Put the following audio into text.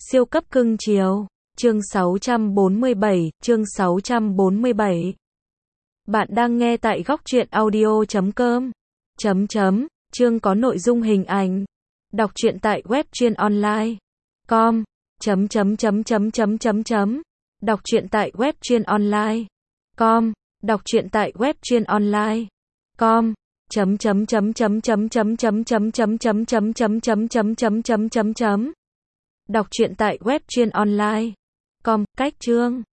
Siêu cấp cưng chiều. Chương 647, chương 647. Bạn đang nghe tại góc truyện audio.com. Chương có nội dung hình ảnh. Đọc truyện tại web truyện online. Com. Đọc truyện tại web truyện online. Com. Đọc truyện tại web truyện online. Com. Đọc truyện tại web truyện online. Com. Cách chương.